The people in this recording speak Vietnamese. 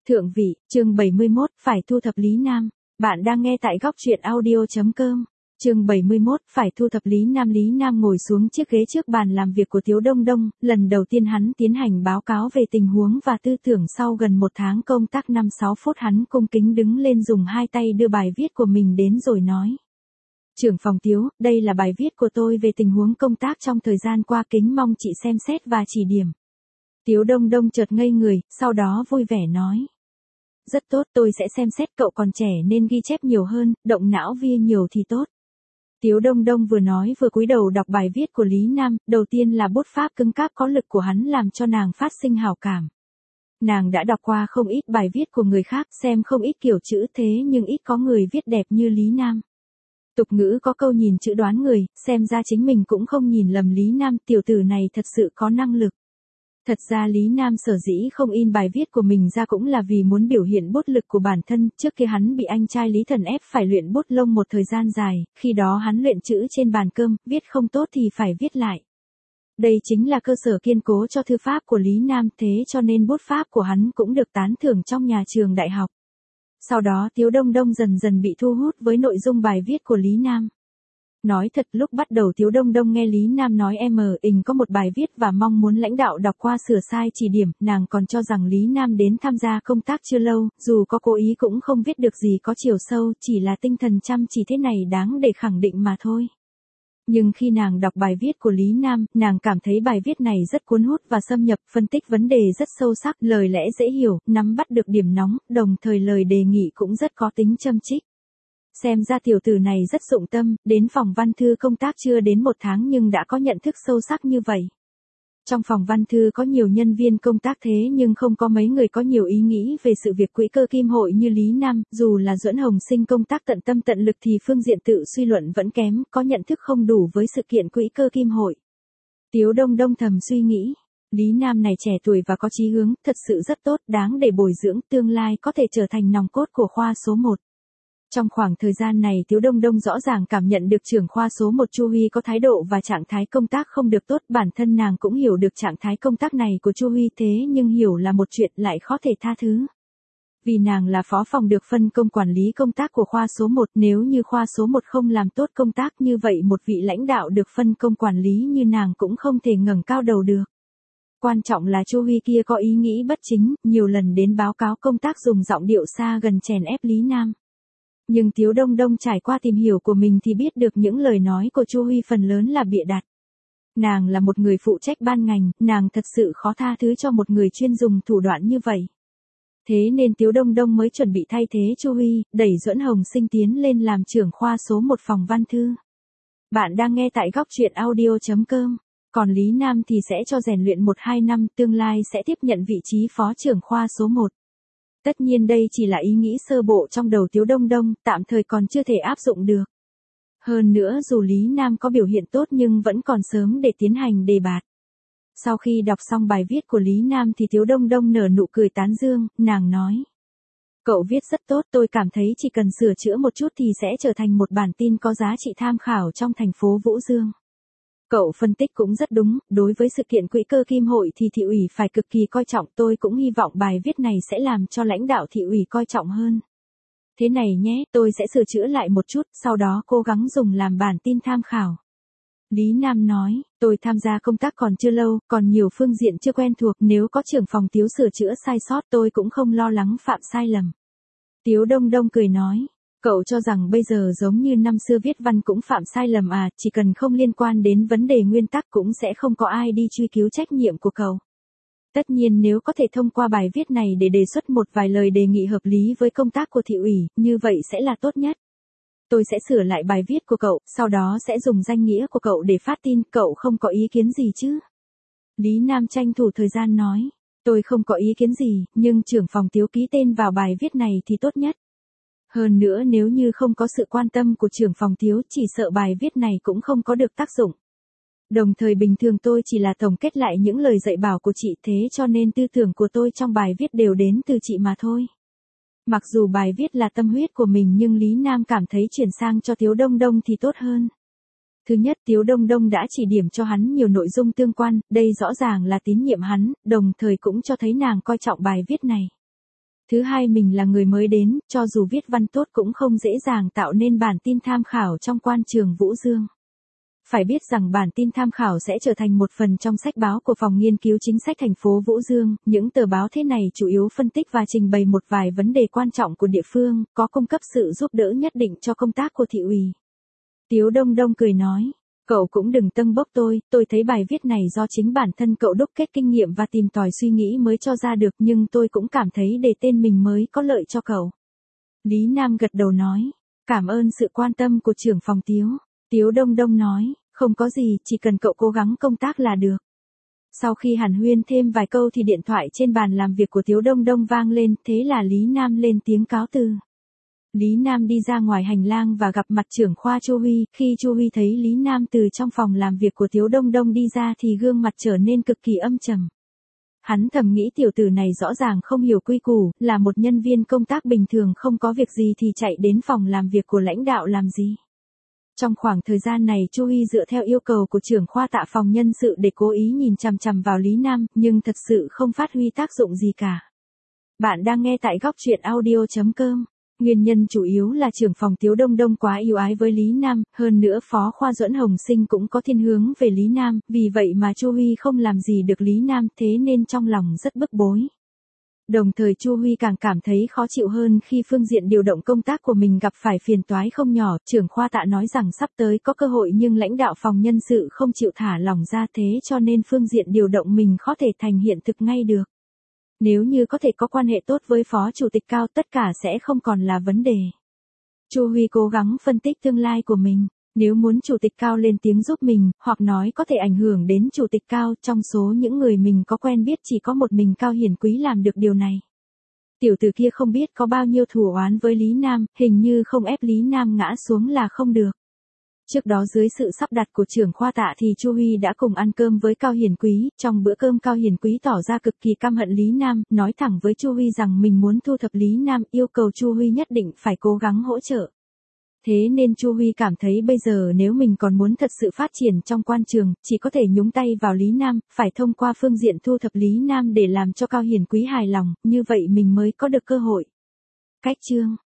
Thượng vị, chương 71, phải thu thập Lý Nam. Bạn đang nghe tại góc truyện audio.com. Chương 71, phải thu thập Lý Nam. Lý Nam ngồi xuống chiếc ghế trước bàn làm việc của Tiếu Đông Đông, lần đầu tiên hắn tiến hành báo cáo về tình huống và tư tưởng sau gần một tháng công tác 5-6 phút hắn cung kính đứng lên dùng hai tay đưa bài viết của mình đến rồi nói. Trưởng phòng Tiếu, đây là bài viết của tôi về tình huống công tác trong thời gian qua, kính mong chị xem xét và chỉ điểm. Tiếu Đông Đông chợt ngây người, sau đó vui vẻ nói. Rất tốt, tôi sẽ xem xét, cậu còn trẻ nên ghi chép nhiều hơn, động não vía nhiều thì tốt. Tiếu Đông Đông vừa nói vừa cúi đầu đọc bài viết của Lý Nam, đầu tiên là bút pháp cứng cáp có lực của hắn làm cho nàng phát sinh hảo cảm. Nàng đã đọc qua không ít bài viết của người khác, xem không ít kiểu chữ thế nhưng ít có người viết đẹp như Lý Nam. Tục ngữ có câu nhìn chữ đoán người, xem ra chính mình cũng không nhìn lầm Lý Nam, tiểu tử này thật sự có năng lực. Thật ra Lý Nam sở dĩ không in bài viết của mình ra cũng là vì muốn biểu hiện bút lực của bản thân, trước kia hắn bị anh trai Lý Thần ép phải luyện bút lông một thời gian dài, khi đó hắn luyện chữ trên bàn cơm, viết không tốt thì phải viết lại. Đây chính là cơ sở kiên cố cho thư pháp của Lý Nam, thế cho nên bút pháp của hắn cũng được tán thưởng trong nhà trường đại học. Sau đó Tiếu Đông Đông dần dần bị thu hút với nội dung bài viết của Lý Nam. Nói thật, lúc bắt đầu Tiếu Đông Đông nghe Lý Nam nói có một bài viết và mong muốn lãnh đạo đọc qua sửa sai chỉ điểm, nàng còn cho rằng Lý Nam đến tham gia công tác chưa lâu, dù có cố ý cũng không viết được gì có chiều sâu, chỉ là tinh thần chăm chỉ thế này đáng để khẳng định mà thôi. Nhưng khi nàng đọc bài viết của Lý Nam, nàng cảm thấy bài viết này rất cuốn hút và xâm nhập, phân tích vấn đề rất sâu sắc, lời lẽ dễ hiểu, nắm bắt được điểm nóng, đồng thời lời đề nghị cũng rất có tính châm chích. Xem ra tiểu tử này rất dụng tâm, đến phòng văn thư công tác chưa đến một tháng nhưng đã có nhận thức sâu sắc như vậy. Trong phòng văn thư có nhiều nhân viên công tác thế nhưng không có mấy người có nhiều ý nghĩ về sự việc quỹ cơ kim hội như Lý Nam, dù là Duẫn Hồng Sinh công tác tận tâm tận lực thì phương diện tự suy luận vẫn kém, có nhận thức không đủ với sự kiện quỹ cơ kim hội. Tiếu Đông Đông thầm suy nghĩ, Lý Nam này trẻ tuổi và có chí hướng, thật sự rất tốt, đáng để bồi dưỡng, tương lai có thể trở thành nòng cốt của khoa số 1. Trong khoảng thời gian này Tiếu Đông Đông rõ ràng cảm nhận được trưởng khoa số 1 Chu Huy có thái độ và trạng thái công tác không được tốt, bản thân nàng cũng hiểu được trạng thái công tác này của Chu Huy, thế nhưng hiểu là một chuyện lại khó thể tha thứ. Vì nàng là phó phòng được phân công quản lý công tác của khoa số 1, nếu như khoa số 1 không làm tốt công tác như vậy một vị lãnh đạo được phân công quản lý như nàng cũng không thể ngẩng cao đầu được. Quan trọng là Chu Huy kia có ý nghĩ bất chính, nhiều lần đến báo cáo công tác dùng giọng điệu xa gần chèn ép Lý Nam. Nhưng Tiếu Đông Đông trải qua tìm hiểu của mình thì biết được những lời nói của Chu Huy phần lớn là bịa đặt. Nàng là một người phụ trách ban ngành, nàng thật sự khó tha thứ cho một người chuyên dùng thủ đoạn như vậy. Thế nên Tiếu Đông Đông mới chuẩn bị thay thế Chu Huy, đẩy Duẫn Hồng Sinh tiến lên làm trưởng khoa số 1 phòng văn thư. Bạn đang nghe tại góc truyện audio.com. Còn Lý Nam thì sẽ cho rèn luyện 1-2 năm, tương lai sẽ tiếp nhận vị trí phó trưởng khoa số 1. Tất nhiên đây chỉ là ý nghĩ sơ bộ trong đầu Tiếu Đông Đông, tạm thời còn chưa thể áp dụng được. Hơn nữa dù Lý Nam có biểu hiện tốt nhưng vẫn còn sớm để tiến hành đề bạt. Sau khi đọc xong bài viết của Lý Nam thì Tiếu Đông Đông nở nụ cười tán dương, nàng nói. Cậu viết rất tốt, tôi cảm thấy chỉ cần sửa chữa một chút thì sẽ trở thành một bản tin có giá trị tham khảo trong thành phố Vũ Dương. Cậu phân tích cũng rất đúng, đối với sự kiện quỹ cơ kim hội thì thị ủy phải cực kỳ coi trọng, tôi cũng hy vọng bài viết này sẽ làm cho lãnh đạo thị ủy coi trọng hơn. Thế này nhé, tôi sẽ sửa chữa lại một chút, sau đó cố gắng dùng làm bản tin tham khảo. Lý Nam nói, tôi tham gia công tác còn chưa lâu, còn nhiều phương diện chưa quen thuộc, nếu có trưởng phòng Tiếu sửa chữa sai sót tôi cũng không lo lắng phạm sai lầm. Tiếu Đông Đông cười nói. Cậu cho rằng bây giờ giống như năm xưa viết văn cũng phạm sai lầm à, chỉ cần không liên quan đến vấn đề nguyên tắc cũng sẽ không có ai đi truy cứu trách nhiệm của cậu. Tất nhiên nếu có thể thông qua bài viết này để đề xuất một vài lời đề nghị hợp lý với công tác của thị ủy, như vậy sẽ là tốt nhất. Tôi sẽ sửa lại bài viết của cậu, sau đó sẽ dùng danh nghĩa của cậu để phát tin, cậu không có ý kiến gì chứ? Lý Nam tranh thủ thời gian nói, tôi không có ý kiến gì, nhưng trưởng phòng Tiếu ký tên vào bài viết này thì tốt nhất. Hơn nữa nếu như không có sự quan tâm của trưởng phòng Tiếu chỉ sợ bài viết này cũng không có được tác dụng. Đồng thời bình thường tôi chỉ là tổng kết lại những lời dạy bảo của chị, thế cho nên tư tưởng của tôi trong bài viết đều đến từ chị mà thôi. Mặc dù bài viết là tâm huyết của mình nhưng Lý Nam cảm thấy chuyển sang cho Tiếu Đông Đông thì tốt hơn. Thứ nhất, Tiếu Đông Đông đã chỉ điểm cho hắn nhiều nội dung tương quan, đây rõ ràng là tín nhiệm hắn, đồng thời cũng cho thấy nàng coi trọng bài viết này. Thứ hai mình là người mới đến, cho dù viết văn tốt cũng không dễ dàng tạo nên bản tin tham khảo trong quan trường Vũ Dương. Phải biết rằng bản tin tham khảo sẽ trở thành một phần trong sách báo của phòng nghiên cứu chính sách thành phố Vũ Dương. Những tờ báo thế này chủ yếu phân tích và trình bày một vài vấn đề quan trọng của địa phương, có cung cấp sự giúp đỡ nhất định cho công tác của thị ủy. Tiếu Đông Đông cười nói, cậu cũng đừng tâng bốc tôi thấy bài viết này do chính bản thân cậu đúc kết kinh nghiệm và tìm tòi suy nghĩ mới cho ra được, nhưng tôi cũng cảm thấy đề tên mình mới có lợi cho cậu. Lý Nam gật đầu nói, cảm ơn sự quan tâm của trưởng phòng Tiếu. Tiếu Đông Đông nói, không có gì, chỉ cần cậu cố gắng công tác là được. Sau khi hàn huyên thêm vài câu thì điện thoại trên bàn làm việc của Tiếu Đông Đông vang lên, thế là Lý Nam lên tiếng cáo từ. Lý Nam đi ra ngoài hành lang và gặp mặt trưởng khoa Chu Huy, khi Chu Huy thấy Lý Nam từ trong phòng làm việc của Tiếu Đông Đông đi ra thì gương mặt trở nên cực kỳ âm trầm. Hắn thầm nghĩ tiểu tử này rõ ràng không hiểu quy củ, là một nhân viên công tác bình thường không có việc gì thì chạy đến phòng làm việc của lãnh đạo làm gì. Trong khoảng thời gian này Chu Huy dựa theo yêu cầu của trưởng khoa Tạ phòng nhân sự để cố ý nhìn chằm chằm vào Lý Nam, nhưng thật sự không phát huy tác dụng gì cả. Bạn đang nghe tại góc truyện audio.com. Nguyên nhân chủ yếu là trưởng phòng Tiếu Đông Đông quá yêu ái với Lý Nam, hơn nữa Phó Khoa Duẫn Hồng Sinh cũng có thiên hướng về Lý Nam, vì vậy mà Chu Huy không làm gì được Lý Nam, thế nên trong lòng rất bức bối. Đồng thời Chu Huy càng cảm thấy khó chịu hơn khi phương diện điều động công tác của mình gặp phải phiền toái không nhỏ. Trưởng khoa Tạ nói rằng sắp tới có cơ hội nhưng lãnh đạo phòng nhân sự không chịu thả lỏng ra, thế cho nên phương diện điều động mình khó thể thành hiện thực ngay được. Nếu như có thể có quan hệ tốt với Phó Chủ tịch Cao, tất cả sẽ không còn là vấn đề. Chu Huy cố gắng phân tích tương lai của mình. Nếu muốn Chủ tịch Cao lên tiếng giúp mình, hoặc nói có thể ảnh hưởng đến Chủ tịch Cao, trong số những người mình có quen biết chỉ có một mình Cao Hiển Quý làm được điều này. Tiểu tử kia không biết có bao nhiêu thù oán với Lý Nam, hình như không ép Lý Nam ngã xuống là không được. Trước đó dưới sự sắp đặt của trưởng khoa Tạ thì Chu Huy đã cùng ăn cơm với Cao Hiển Quý, trong bữa cơm Cao Hiển Quý tỏ ra cực kỳ căm hận Lý Nam, nói thẳng với Chu Huy rằng mình muốn thu thập Lý Nam, yêu cầu Chu Huy nhất định phải cố gắng hỗ trợ. Thế nên Chu Huy cảm thấy bây giờ nếu mình còn muốn thật sự phát triển trong quan trường, chỉ có thể nhúng tay vào Lý Nam, phải thông qua phương diện thu thập Lý Nam để làm cho Cao Hiển Quý hài lòng, như vậy mình mới có được cơ hội. Cách chương